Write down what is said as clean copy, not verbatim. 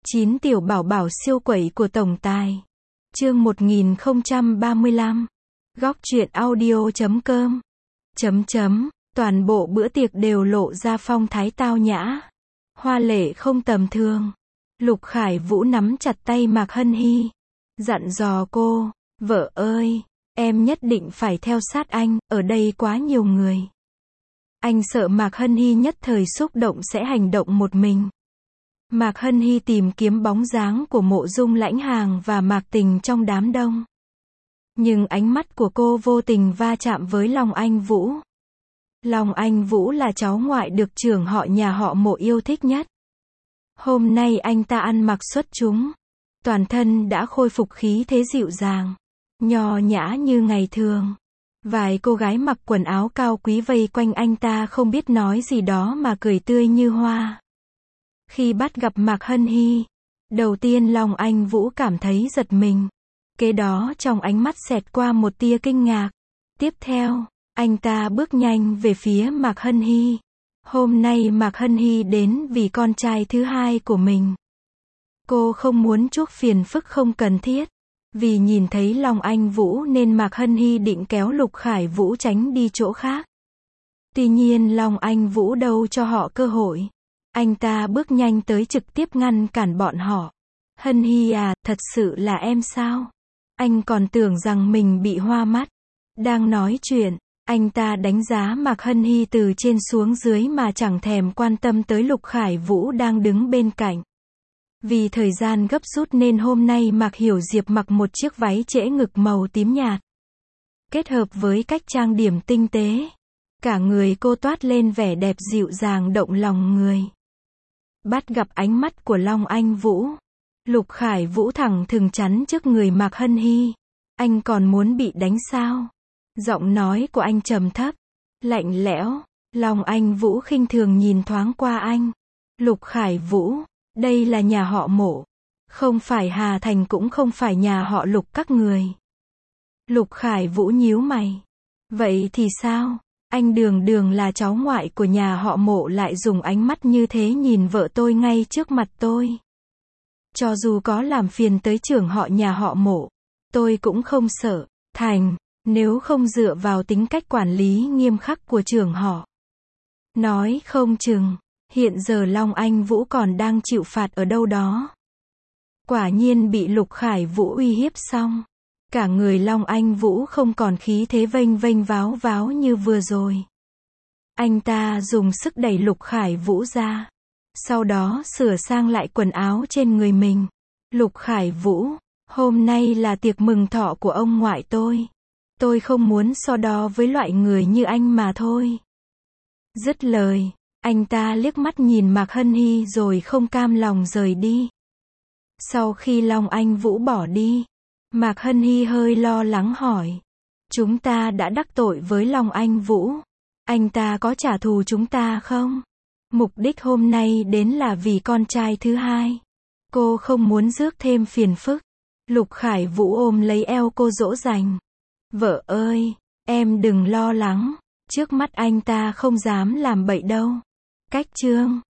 9 tiểu bảo bảo siêu quẩy của tổng tài. Chương 1035. Góc truyện audio.com. Toàn bộ bữa tiệc đều lộ ra phong thái tao nhã, hoa lệ không tầm thường. Lục Khải Vũ nắm chặt tay Mạc Hân Hy, dặn dò cô, vợ ơi, em nhất định phải theo sát anh, ở đây quá nhiều người. Anh sợ Mạc Hân Hy nhất thời xúc động sẽ hành động một mình. Mạc Hân Hy tìm kiếm bóng dáng của Mộ Dung Lãnh Hàng và Mạc Tình trong đám đông. Nhưng ánh mắt của cô vô tình va chạm với Long Anh Vũ. Long Anh Vũ là cháu ngoại được trưởng họ nhà họ Mộ yêu thích nhất. Hôm nay anh ta ăn mặc xuất chúng, toàn thân đã khôi phục khí thế dịu dàng, nho nhã như ngày thường. Vài cô gái mặc quần áo cao quý vây quanh anh ta không biết nói gì đó mà cười tươi như hoa. Khi bắt gặp Mạc Hân Hy, đầu tiên Long Anh Vũ cảm thấy giật mình. Kế đó trong ánh mắt xẹt qua một tia kinh ngạc. Tiếp theo, anh ta bước nhanh về phía Mạc Hân Hy. Hôm nay Mạc Hân Hy đến vì con trai thứ hai của mình. Cô không muốn chuốc phiền phức không cần thiết. Vì nhìn thấy Long Anh Vũ nên Mạc Hân Hy định kéo Lục Khải Vũ tránh đi chỗ khác. Tuy nhiên Long Anh Vũ đâu cho họ cơ hội. Anh ta bước nhanh tới trực tiếp ngăn cản bọn họ. Hân Hy à, thật sự là em sao? Anh còn tưởng rằng mình bị hoa mắt. Đang nói chuyện, anh ta đánh giá Mạc Hân Hy từ trên xuống dưới mà chẳng thèm quan tâm tới Lục Khải Vũ đang đứng bên cạnh. Vì thời gian gấp rút nên hôm nay Mạc Hiểu Diệp mặc một chiếc váy trễ ngực màu tím nhạt. Kết hợp với cách trang điểm tinh tế, cả người cô toát lên vẻ đẹp dịu dàng động lòng người. Bắt gặp ánh mắt của Long Anh Vũ, Lục Khải Vũ thẳng thừng chắn trước người Mạc Hân Hy. Anh còn muốn bị đánh sao? Giọng nói của anh trầm thấp, lạnh lẽo. Long Anh Vũ khinh thường nhìn thoáng qua anh. Lục Khải Vũ, đây là nhà họ Mộ, không phải Hà Thành cũng không phải nhà họ Lục các người. Lục Khải Vũ nhíu mày. Vậy thì sao? Anh đường đường là cháu ngoại của nhà họ Mộ lại dùng ánh mắt như thế nhìn vợ tôi ngay trước mặt tôi. Cho dù có làm phiền tới trưởng họ nhà họ Mộ, tôi cũng không sợ. Thành, nếu không dựa vào tính cách quản lý nghiêm khắc của trưởng họ, nói không chừng, hiện giờ Long Anh Vũ còn đang chịu phạt ở đâu đó. Quả nhiên bị Lục Khải Vũ uy hiếp xong. Cả người Long Anh Vũ không còn khí thế vênh vênh váo váo như vừa rồi. Anh ta dùng sức đẩy Lục Khải Vũ ra. Sau đó sửa sang lại quần áo trên người mình. Lục Khải Vũ, hôm nay là tiệc mừng thọ của ông ngoại tôi. Tôi không muốn so đo với loại người như anh mà thôi. Dứt lời, anh ta liếc mắt nhìn Mạc Hân Hy rồi không cam lòng rời đi. Sau khi Long Anh Vũ bỏ đi, Mạc Hân Hy hơi lo lắng hỏi. Chúng ta đã đắc tội với Long Anh Vũ. Anh ta có trả thù chúng ta không? Mục đích hôm nay đến là vì con trai thứ hai. Cô không muốn rước thêm phiền phức. Lục Khải Vũ ôm lấy eo cô dỗ dành. Vợ ơi, em đừng lo lắng. Trước mắt anh ta không dám làm bậy đâu. Cách chương